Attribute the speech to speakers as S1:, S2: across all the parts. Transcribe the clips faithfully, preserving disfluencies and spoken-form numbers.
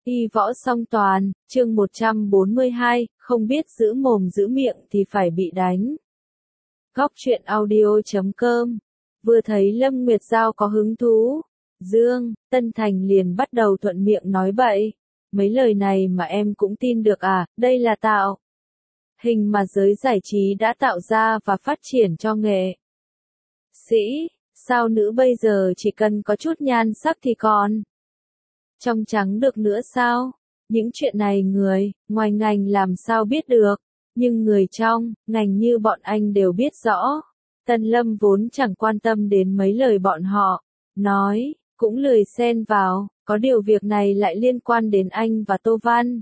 S1: Y võ song toàn, chương một trăm bốn mươi hai, không biết giữ mồm giữ miệng thì phải bị đánh. Góc truyện audio chấm com. Vừa thấy Lâm Nguyệt Giao có hứng thú, Dương Tân Thành liền bắt đầu thuận miệng nói bậy. Mấy lời này mà em cũng tin được à, đây là tạo hình mà giới giải trí đã tạo ra và phát triển cho nghệ sĩ. Sao nữ bây giờ chỉ cần có chút nhan sắc thì còn trong trắng được nữa sao? Những chuyện này người ngoài ngành làm sao biết được, nhưng người trong ngành như bọn anh đều biết rõ. Tần Lâm vốn chẳng quan tâm đến mấy lời bọn họ nói, cũng lười xen vào, có điều việc này lại liên quan đến anh và Tô Văn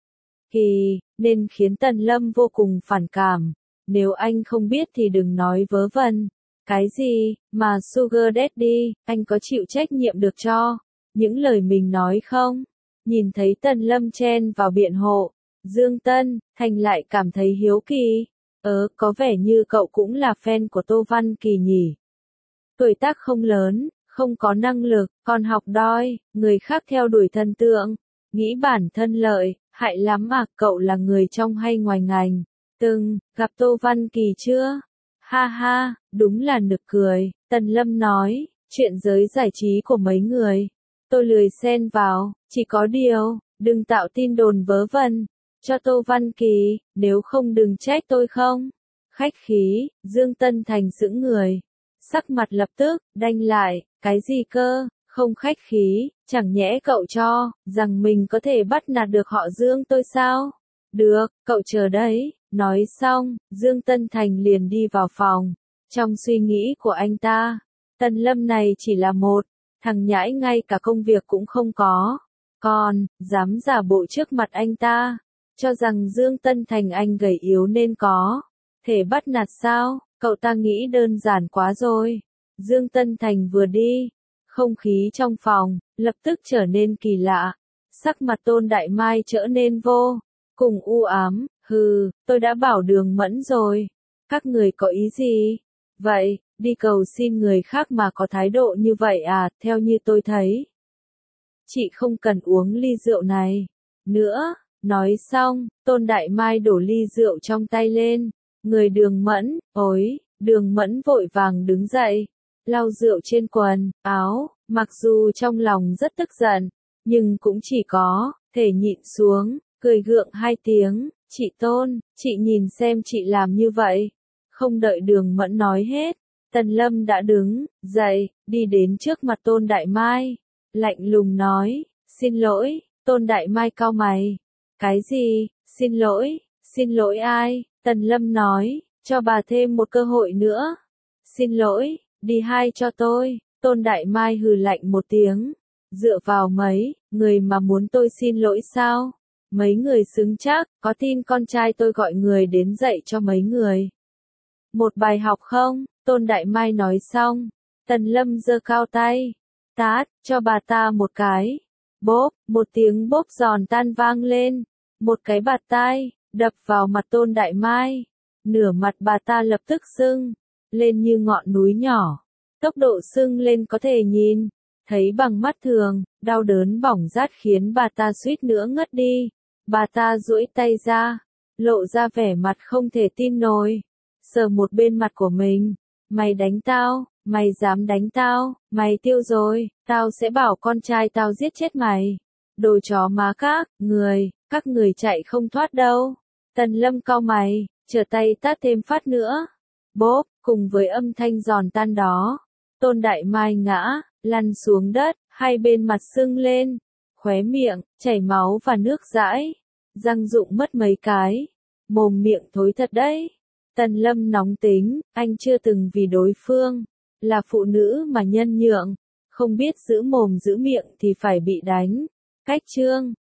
S1: Kỳ, nên khiến Tần Lâm vô cùng phản cảm. Nếu anh không biết thì đừng nói vớ vẩn. Cái gì mà Sugar Daddy, anh có chịu trách nhiệm được cho những lời mình nói không? Nhìn thấy Tần Lâm chen vào biện hộ, Dương Tân Thành lại cảm thấy hiếu kỳ. Ớ, có vẻ như cậu cũng là fan của Tô Văn Kỳ nhỉ? Tuổi tác không lớn, không có năng lực, còn học đòi, người khác theo đuổi thần tượng, nghĩ bản thân lợi, hại lắm à. Cậu là người trong hay ngoài ngành? Từng gặp Tô Văn Kỳ chưa? Ha ha, đúng là nực cười. Tần Lâm nói, chuyện giới giải trí của mấy người tôi lười xen vào, chỉ có điều, đừng tạo tin đồn vớ vẩn cho Tô Văn Kỳ, nếu không đừng trách tôi không. Khách khí, Dương Tân Thành sững người, sắc mặt lập tức đanh lại. Cái gì cơ? Không khách khí, chẳng nhẽ cậu cho rằng mình có thể bắt nạt được họ Dương tôi sao? Được, cậu chờ đấy. Nói xong, Dương Tân Thành liền đi vào phòng. Trong suy nghĩ của anh ta, Tần Lâm này chỉ là một thằng nhãi ngay cả công việc cũng không có, còn dám giả bộ trước mặt anh ta, cho rằng Dương Tân Thành anh gầy yếu nên có thể bắt nạt sao? Cậu ta nghĩ đơn giản quá rồi. Dương Tân Thành vừa đi, không khí trong phòng lập tức trở nên kỳ lạ. Sắc mặt Tôn Đại Mai trở nên vô cùng u ám. Hừ, tôi đã bảo Đường Mẫn rồi. Các người có ý gì? Vậy, đi cầu xin người khác mà có thái độ như vậy à? Theo như tôi thấy, chị không cần uống ly rượu này nữa. Nói xong, Tôn Đại Mai đổ ly rượu trong tay lên. Người Đường Mẫn, ối, Đường Mẫn vội vàng đứng dậy, lau rượu trên quần áo, mặc dù trong lòng rất tức giận, nhưng cũng chỉ có thể nhịn xuống, cười gượng hai tiếng. Chị Tôn, chị nhìn xem chị làm như vậy. Không đợi Đường Mẫn nói hết, Tần Lâm đã đứng dậy, đi đến trước mặt Tôn Đại Mai, lạnh lùng nói, xin lỗi. Tôn Đại Mai cau mày. Cái gì? Xin lỗi? Xin lỗi ai? Tần Lâm nói, cho bà thêm một cơ hội nữa. Xin lỗi, đi hai cho tôi. Tôn Đại Mai hừ lạnh một tiếng. Dựa vào mấy người mà muốn tôi xin lỗi sao? Mấy người xứng chắc, có tin con trai tôi gọi người đến dạy cho mấy người một bài học không? Tôn Đại Mai nói xong, Tần Lâm giơ cao tay, tát cho bà ta một cái. Bốp, một tiếng bốp giòn tan vang lên, một cái bạt tai đập vào mặt Tôn Đại Mai. Nửa mặt bà ta lập tức sưng lên như ngọn núi nhỏ. Tốc độ sưng lên có thể nhìn thấy bằng mắt thường, đau đớn bỏng rát khiến bà ta suýt nữa ngất đi. Bà ta duỗi tay ra, lộ ra vẻ mặt không thể tin nổi, sờ một bên mặt của mình. Mày đánh tao, mày dám đánh tao, mày tiêu rồi, tao sẽ bảo con trai tao giết chết mày. Đồ chó má các người, các người chạy không thoát đâu. Tần Lâm cau mày, trở tay tát thêm phát nữa. Bốp, cùng với âm thanh giòn tan đó, Tôn Đại Mai ngã lăn xuống đất, hai bên mặt sưng lên, khóe miệng chảy máu và nước dãi, răng rụng mất mấy cái, mồm miệng thối thật đấy. Tần Lâm nóng tính, anh chưa từng vì đối phương là phụ nữ mà nhân nhượng, không biết giữ mồm giữ miệng thì phải bị đánh. Cách chương